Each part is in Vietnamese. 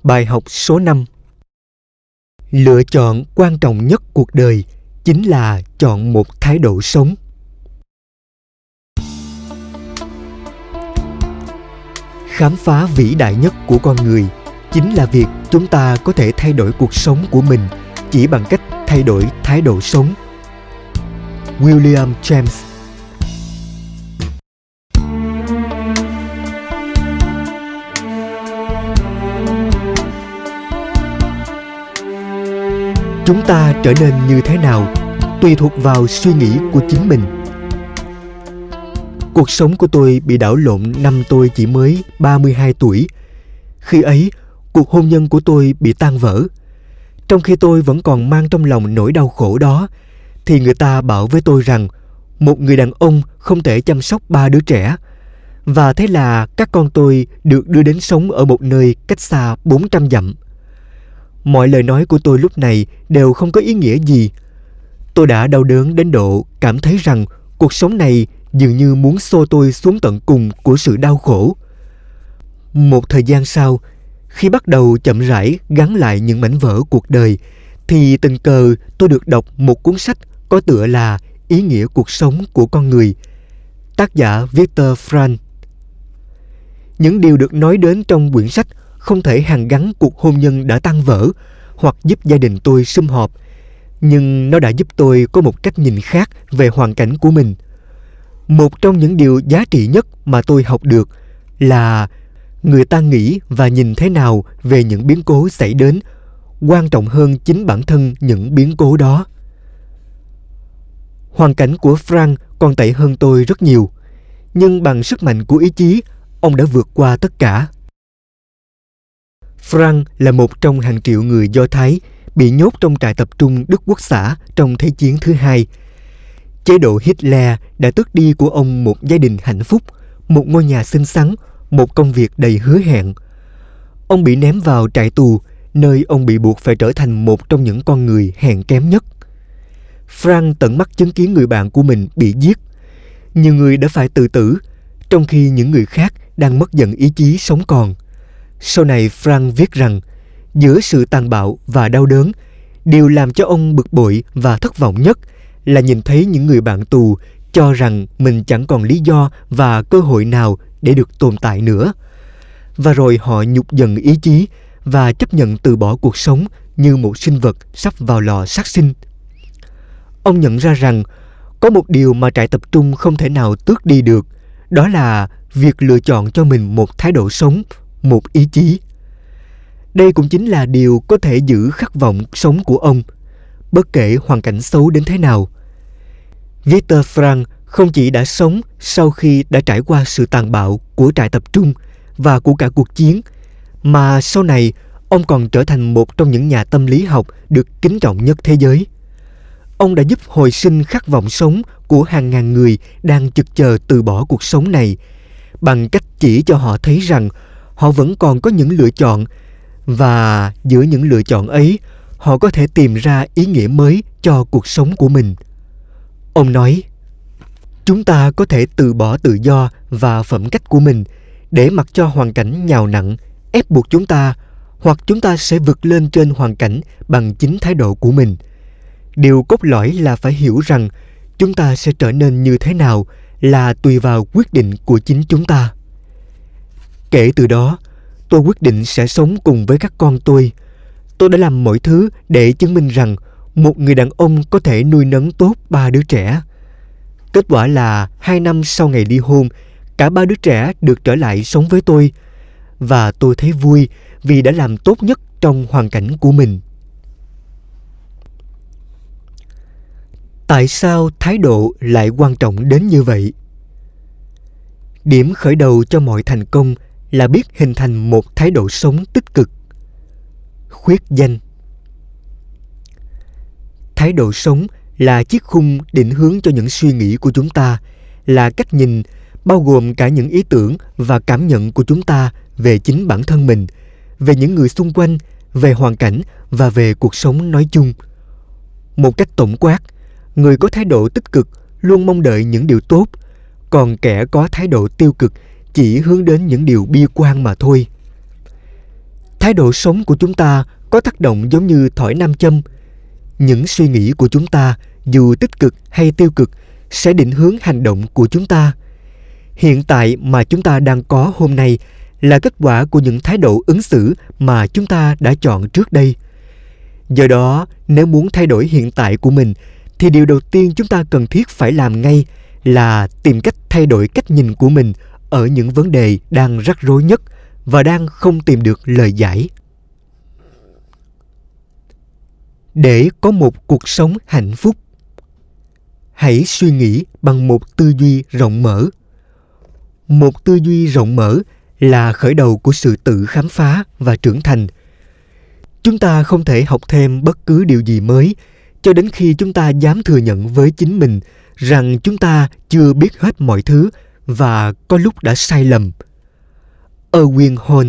Bài học số 5. Lựa chọn quan trọng nhất cuộc đời chính là chọn một thái độ sống. Khám phá vĩ đại nhất của con người chính là việc chúng ta có thể thay đổi cuộc sống của mình chỉ bằng cách thay đổi thái độ sống. William James. Chúng ta trở nên như thế nào tùy thuộc vào suy nghĩ của chính mình. Cuộc sống của tôi bị đảo lộn năm tôi chỉ mới 32 tuổi. Khi ấy, cuộc hôn nhân của tôi bị tan vỡ. Trong khi tôi vẫn còn mang trong lòng nỗi đau khổ đó, thì người ta bảo với tôi rằng một người đàn ông không thể chăm sóc 3 đứa trẻ. Và thế là các con tôi được đưa đến sống ở một nơi cách xa 400 dặm. Mọi lời nói của tôi lúc này đều không có ý nghĩa gì. Tôi đã đau đớn đến độ cảm thấy rằng cuộc sống này dường như muốn xô tôi xuống tận cùng của sự đau khổ. Một thời gian sau, khi bắt đầu chậm rãi gắn lại những mảnh vỡ cuộc đời, thì tình cờ tôi được đọc một cuốn sách có tựa là Ý nghĩa cuộc sống của con người, tác giả Viktor Frankl. Những điều được nói đến trong quyển sách không thể hàn gắn cuộc hôn nhân đã tan vỡ hoặc giúp gia đình tôi sum họp, nhưng nó đã giúp tôi có một cách nhìn khác về hoàn cảnh của mình. Một trong những điều giá trị nhất mà tôi học được là người ta nghĩ và nhìn thế nào về những biến cố xảy đến quan trọng hơn chính bản thân những biến cố đó. Hoàn cảnh của Frank còn tệ hơn tôi rất nhiều, nhưng bằng sức mạnh của ý chí, ông đã vượt qua tất cả. Frank là một trong hàng triệu người Do Thái bị nhốt trong trại tập trung Đức Quốc xã trong Thế chiến thứ hai. Chế độ Hitler đã tước đi của ông một gia đình hạnh phúc, một ngôi nhà xinh xắn, một công việc đầy hứa hẹn. Ông bị ném vào trại tù, nơi ông bị buộc phải trở thành một trong những con người hèn kém nhất. Frank tận mắt chứng kiến người bạn của mình bị giết. Nhiều người đã phải tự tử, trong khi những người khác đang mất dần ý chí sống còn. Sau này Frank viết rằng, giữa sự tàn bạo và đau đớn, điều làm cho ông bực bội và thất vọng nhất là nhìn thấy những người bạn tù cho rằng mình chẳng còn lý do và cơ hội nào để được tồn tại nữa. Và rồi họ nhục dần ý chí và chấp nhận từ bỏ cuộc sống như một sinh vật sắp vào lò sát sinh. Ông nhận ra rằng có một điều mà trại tập trung không thể nào tước đi được, đó là việc lựa chọn cho mình một thái độ sống, một ý chí. Đây cũng chính là điều có thể giữ khát vọng sống của ông, bất kể hoàn cảnh xấu đến thế nào. Viktor Frankl không chỉ đã sống sau khi đã trải qua sự tàn bạo của trại tập trung và của cả cuộc chiến, mà sau này ông còn trở thành một trong những nhà tâm lý học được kính trọng nhất thế giới. Ông đã giúp hồi sinh khát vọng sống của hàng ngàn người đang chực chờ từ bỏ cuộc sống này, bằng cách chỉ cho họ thấy rằng họ vẫn còn có những lựa chọn, và giữa những lựa chọn ấy, họ có thể tìm ra ý nghĩa mới cho cuộc sống của mình. Ông nói, chúng ta có thể từ bỏ tự do và phẩm cách của mình để mặc cho hoàn cảnh nhào nặn, ép buộc chúng ta, hoặc chúng ta sẽ vượt lên trên hoàn cảnh bằng chính thái độ của mình. Điều cốt lõi là phải hiểu rằng chúng ta sẽ trở nên như thế nào là tùy vào quyết định của chính chúng ta. Kể từ đó, tôi quyết định sẽ sống cùng với các con tôi. Tôi đã làm mọi thứ để chứng minh rằng một người đàn ông có thể nuôi nấng tốt 3 đứa trẻ. Kết quả là 2 năm sau ngày ly hôn, cả 3 đứa trẻ được trở lại sống với tôi. Và tôi thấy vui vì đã làm tốt nhất trong hoàn cảnh của mình. Tại sao thái độ lại quan trọng đến như vậy? Điểm khởi đầu cho mọi thành công là biết hình thành một thái độ sống tích cực. Khuyết danh. Thái độ sống là chiếc khung định hướng cho những suy nghĩ của chúng ta, là cách nhìn bao gồm cả những ý tưởng và cảm nhận của chúng ta về chính bản thân mình, về những người xung quanh, về hoàn cảnh và về cuộc sống nói chung. Một cách tổng quát, người có thái độ tích cực luôn mong đợi những điều tốt, còn kẻ có thái độ tiêu cực chỉ hướng đến những điều bi quan mà thôi. Thái độ sống của chúng ta có tác động giống như thỏi nam châm. Những suy nghĩ của chúng ta, dù tích cực hay tiêu cực, sẽ định hướng hành động của chúng ta. Hiện tại mà chúng ta đang có hôm nay là kết quả của những thái độ ứng xử mà chúng ta đã chọn trước đây. Do đó, nếu muốn thay đổi hiện tại của mình, thì điều đầu tiên chúng ta cần thiết phải làm ngay là tìm cách thay đổi cách nhìn của mình ở những vấn đề đang rắc rối nhất và đang không tìm được lời giải. Để có một cuộc sống hạnh phúc, hãy suy nghĩ bằng một tư duy rộng mở. Một tư duy rộng mở là khởi đầu của sự tự khám phá và trưởng thành. Chúng ta không thể học thêm bất cứ điều gì mới cho đến khi chúng ta dám thừa nhận với chính mình rằng chúng ta chưa biết hết mọi thứ và có lúc đã sai lầm. Erwin Hall.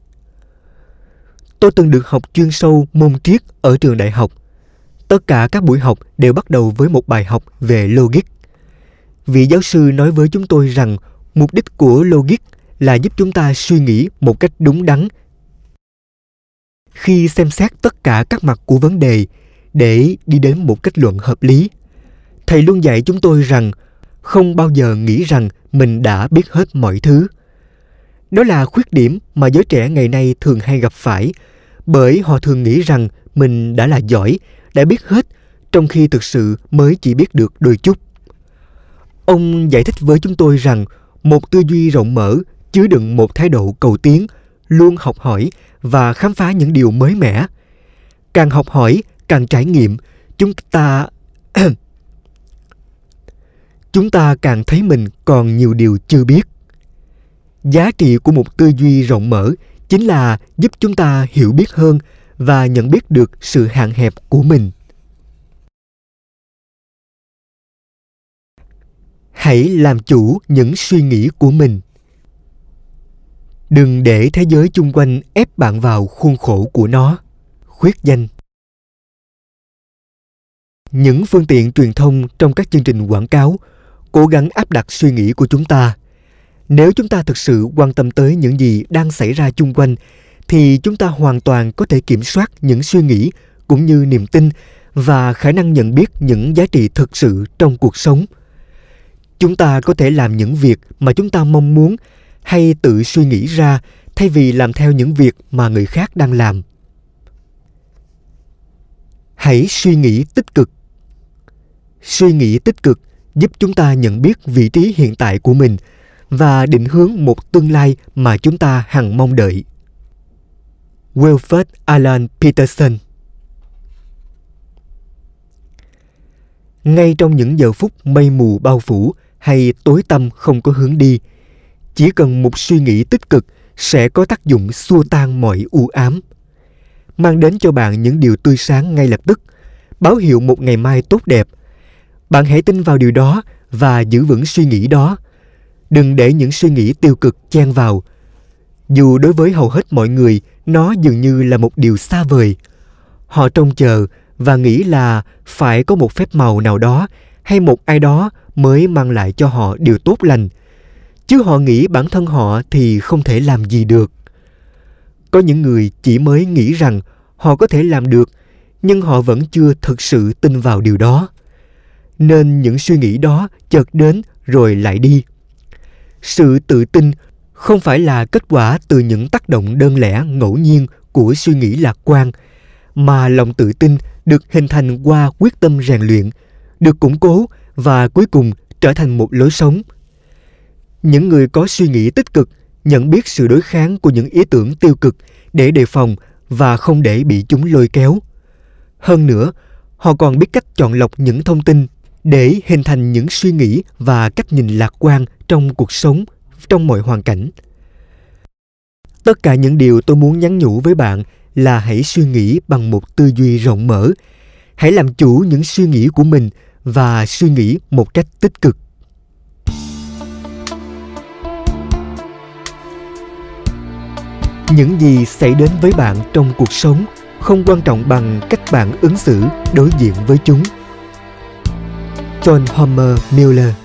Tôi từng được học chuyên sâu môn triết ở trường đại học. Tất cả các buổi học đều bắt đầu với một bài học về logic. Vị giáo sư nói với chúng tôi rằng mục đích của logic là giúp chúng ta suy nghĩ một cách đúng đắn khi xem xét tất cả các mặt của vấn đề để đi đến một kết luận hợp lý. Thầy luôn dạy chúng tôi rằng không bao giờ nghĩ rằng mình đã biết hết mọi thứ. Đó là khuyết điểm mà giới trẻ ngày nay thường hay gặp phải, bởi họ thường nghĩ rằng mình đã là giỏi, đã biết hết, trong khi thực sự mới chỉ biết được đôi chút. Ông giải thích với chúng tôi rằng một tư duy rộng mở chứa đựng một thái độ cầu tiến, luôn học hỏi và khám phá những điều mới mẻ. Càng học hỏi, càng trải nghiệm, chúng ta càng thấy mình còn nhiều điều chưa biết. Giá trị của một tư duy rộng mở chính là giúp chúng ta hiểu biết hơn và nhận biết được sự hạn hẹp của mình. Hãy làm chủ những suy nghĩ của mình. Đừng để thế giới chung quanh ép bạn vào khuôn khổ của nó. Khuyết danh. Những phương tiện truyền thông trong các chương trình quảng cáo cố gắng áp đặt suy nghĩ của chúng ta. Nếu chúng ta thực sự quan tâm tới những gì đang xảy ra chung quanh, thì chúng ta hoàn toàn có thể kiểm soát những suy nghĩ cũng như niềm tin và khả năng nhận biết những giá trị thực sự trong cuộc sống. Chúng ta có thể làm những việc mà chúng ta mong muốn hay tự suy nghĩ ra thay vì làm theo những việc mà người khác đang làm. Hãy suy nghĩ tích cực. Suy nghĩ tích cực giúp chúng ta nhận biết vị trí hiện tại của mình và định hướng một tương lai mà chúng ta hằng mong đợi. Wilfred Alan Peterson. Ngay trong những giờ phút mây mù bao phủ hay tối tăm không có hướng đi, chỉ cần một suy nghĩ tích cực sẽ có tác dụng xua tan mọi u ám, mang đến cho bạn những điều tươi sáng ngay lập tức, báo hiệu một ngày mai tốt đẹp. Bạn hãy tin vào điều đó và giữ vững suy nghĩ đó. Đừng để những suy nghĩ tiêu cực chen vào. Dù đối với hầu hết mọi người, nó dường như là một điều xa vời. Họ trông chờ và nghĩ là phải có một phép màu nào đó hay một ai đó mới mang lại cho họ điều tốt lành. Chứ họ nghĩ bản thân họ thì không thể làm gì được. Có những người chỉ mới nghĩ rằng họ có thể làm được, nhưng họ vẫn chưa thực sự tin vào điều đó. Nên những suy nghĩ đó chợt đến rồi lại đi. Sự tự tin không phải là kết quả từ những tác động đơn lẻ ngẫu nhiên của suy nghĩ lạc quan, mà lòng tự tin được hình thành qua quyết tâm rèn luyện, được củng cố và cuối cùng trở thành một lối sống. Những người có suy nghĩ tích cực nhận biết sự đối kháng của những ý tưởng tiêu cực để đề phòng và không để bị chúng lôi kéo. Hơn nữa, họ còn biết cách chọn lọc những thông tin để hình thành những suy nghĩ và cách nhìn lạc quan trong cuộc sống, trong mọi hoàn cảnh. Tất cả những điều tôi muốn nhắn nhủ với bạn là hãy suy nghĩ bằng một tư duy rộng mở. Hãy làm chủ những suy nghĩ của mình và suy nghĩ một cách tích cực. Những gì xảy đến với bạn trong cuộc sống không quan trọng bằng cách bạn ứng xử đối diện với chúng. John Homer Miller.